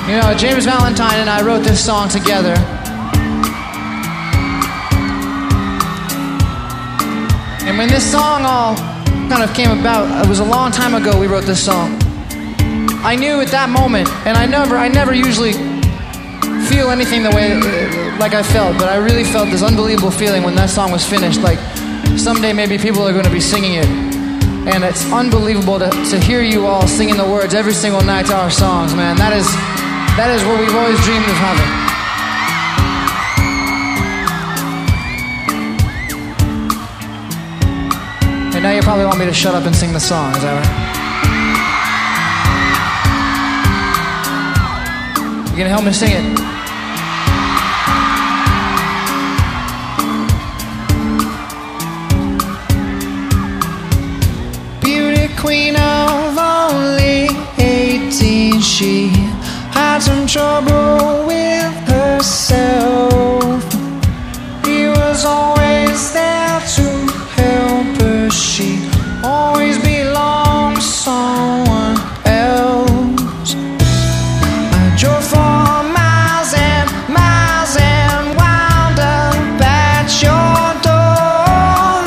You know, James Valentine and I wrote this song together. And when this song all kind of came about, it was a long time ago we wrote this song. I knew at that moment, and I never usually feel anything the way like I felt, but I really felt this unbelievable feeling when that song was finished, like someday maybe people are going to be singing it. And it's unbelievable to hear you all singing the words every single night to our songs, man. That is what we've always dreamed of having. And now you probably want me to shut up and sing the song, is that right? You gonna help me sing it? Beauty queen of only 18, she had some trouble with herself. He was always there to help her. She always belonged to someone else. I drove for miles and miles and wound up at your door.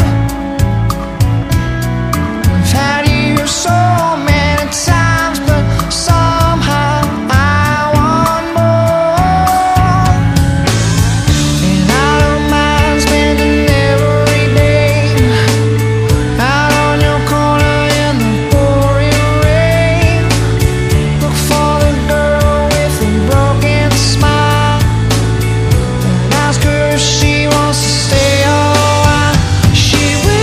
I've had you so many times, but somehow I want more. And I don't mind spending every day out on your corner in the pouring rain. Look for the girl with a broken smile and ask her if she wants to stay a while. She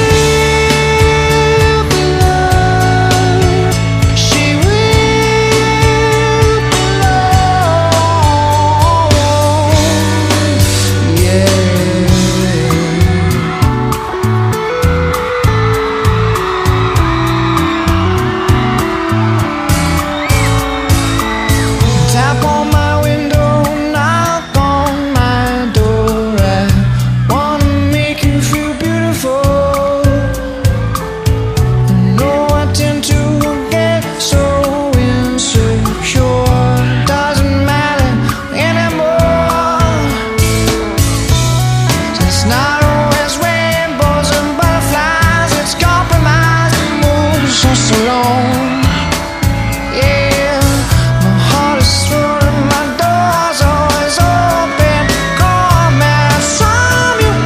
will be loved. She will be loved. Yeah. Tap on my window, knock on my door. I wanna make you feel beautiful. I know I tend to get so insecure. Doesn't matter anymore. It's not always rainbows and butterflies. It's compromise that moves us along. Yeah, my heart is full and my door's always open. Come anytime you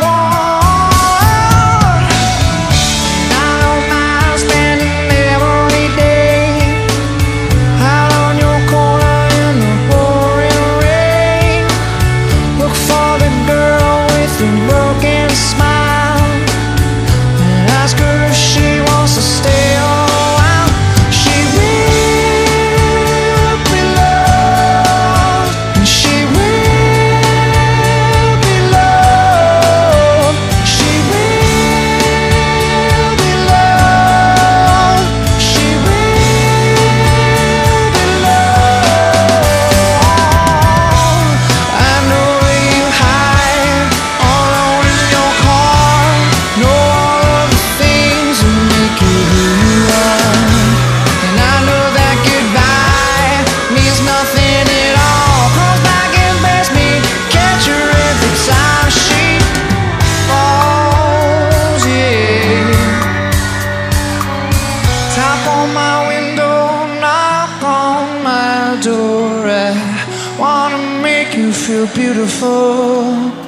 want. And I don't mind spending every day out on your corner in the pouring rain. Look for the girl with the broken smile and ask her if she wants to stay a while. She will be loved, and she will be loved. She will be loved. She will be loved. I know you hide all alone in your car. Know all of the things that make you who you are. And I know that goodbye means nothing at all. Close back and best me, catch her every time she falls, yeah. Tap on my window, knock on my door. I wanna make you feel beautiful.